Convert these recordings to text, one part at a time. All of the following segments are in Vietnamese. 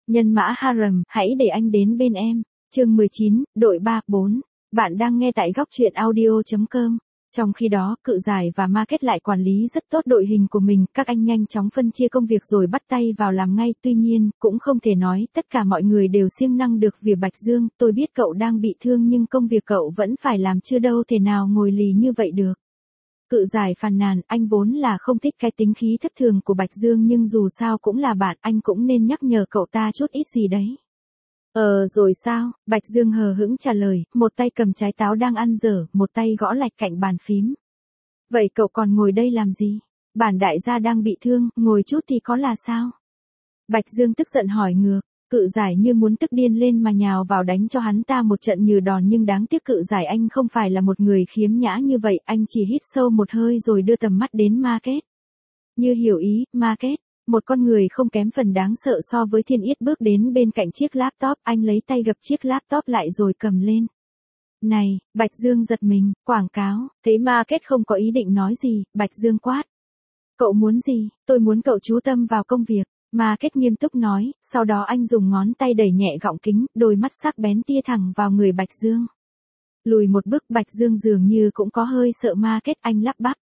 Nhân mã Harem, hãy để anh đến bên em. Chương 19, đội 3, 4. Bạn đang nghe tại góc truyện audio.com. Trong khi đó, Cự Giải và Market lại quản lý rất tốt đội hình của mình, các anh nhanh chóng phân chia công việc rồi bắt tay vào làm ngay, tuy nhiên, cũng không thể nói tất cả mọi người đều siêng năng được vì Bạch Dương, tôi biết cậu đang bị thương nhưng công việc cậu vẫn phải làm chứ đâu thể nào ngồi lì như vậy được. Cự Giải phàn nàn, anh vốn là không thích cái tính khí thất thường của Bạch Dương nhưng dù sao cũng là bạn, anh cũng nên nhắc nhở cậu ta chút ít gì đấy. Rồi sao? Bạch Dương hờ hững trả lời, một tay cầm trái táo đang ăn dở, một tay gõ lạch cạnh bàn phím. Vậy cậu còn ngồi đây làm gì? Bản đại gia đang bị thương, ngồi chút thì có là sao? Bạch Dương tức giận hỏi ngược. Cự Giải như muốn tức điên lên mà nhào vào đánh cho hắn ta một trận như đòn nhưng đáng tiếc Cự Giải anh không phải là một người khiếm nhã như vậy, anh chỉ hít sâu một hơi rồi đưa tầm mắt đến Market. Như hiểu ý, Market, một con người không kém phần đáng sợ so với Thiên Yết bước đến bên cạnh chiếc laptop, anh lấy tay gập chiếc laptop lại rồi cầm lên. Này, Bạch Dương giật mình, quảng cáo, thấy Market không có ý định nói gì, Bạch Dương quát. Cậu muốn gì? Tôi muốn cậu chú tâm vào công việc. Market nghiêm túc nói, sau đó anh dùng ngón tay đẩy nhẹ gọng kính, đôi mắt sắc bén tia thẳng vào người Bạch Dương. Lùi một bước Bạch Dương dường như cũng có hơi sợ Market, anh lắp bắp.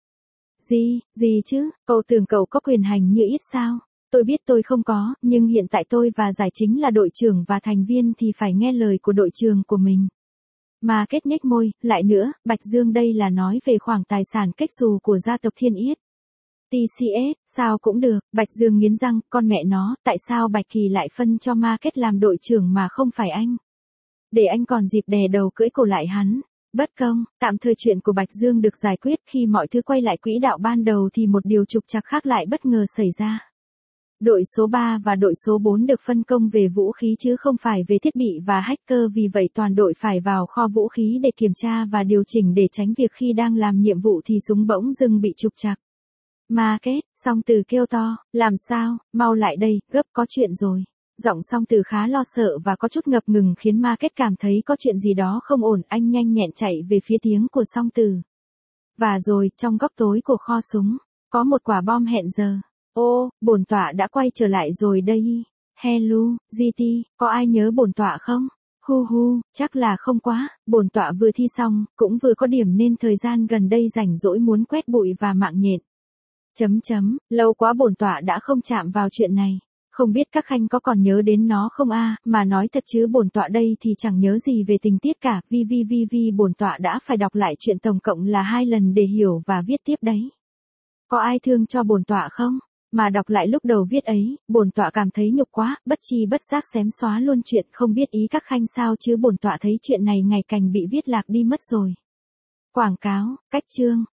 Gì chứ, cậu tưởng cậu có quyền hành như ít sao? Tôi biết tôi không có, nhưng hiện tại tôi và Giải chính là đội trưởng và thành viên thì phải nghe lời của đội trưởng của mình. Market nhếch môi, lại nữa, Bạch Dương đây là nói về khoảng tài sản kết xù của gia tộc Thiên Yết. TCS, sao cũng được, Bạch Dương nghiến răng, con mẹ nó, tại sao Bạch Kỳ lại phân cho Market làm đội trưởng mà không phải anh? Để anh còn dịp đè đầu cưỡi cổ lại hắn. Bất công, tạm thời chuyện của Bạch Dương được giải quyết, khi mọi thứ quay lại quỹ đạo ban đầu thì một điều trục trặc khác lại bất ngờ xảy ra. Đội số 3 và đội số 4 được phân công về vũ khí chứ không phải về thiết bị và hacker, vì vậy toàn đội phải vào kho vũ khí để kiểm tra và điều chỉnh để tránh việc khi đang làm nhiệm vụ thì súng bỗng dưng bị trục trặc. Market, Song Từ kêu to, làm sao, mau lại đây, gấp có chuyện rồi. Giọng Song Từ khá lo sợ và có chút ngập ngừng khiến Market cảm thấy có chuyện gì đó không ổn, anh nhanh nhẹn chạy về phía tiếng của Song Từ. Và rồi, trong góc tối của kho súng, có một quả bom hẹn giờ. Ô, bổn tọa đã quay trở lại rồi đây. Hello, GT, có ai nhớ bổn tọa không? Hu, chắc là không quá, bổn tọa vừa thi xong, cũng vừa có điểm nên thời gian gần đây rảnh rỗi muốn quét bụi và mạng nhện. Lâu quá bổn tọa đã không chạm vào chuyện này. Không biết các khanh có còn nhớ đến nó không mà nói thật chứ bổn tọa đây thì chẳng nhớ gì về tình tiết cả, vì bổn tọa đã phải đọc lại chuyện tổng cộng là 2 lần để hiểu và viết tiếp đấy. Có ai thương cho bổn tọa không? Mà đọc lại lúc đầu viết ấy, bổn tọa cảm thấy nhục quá, bất chi bất giác xém xóa luôn chuyện, không biết ý các khanh sao chứ bổn tọa thấy chuyện này ngày càng bị viết lạc đi mất rồi. Quảng cáo, cách chương,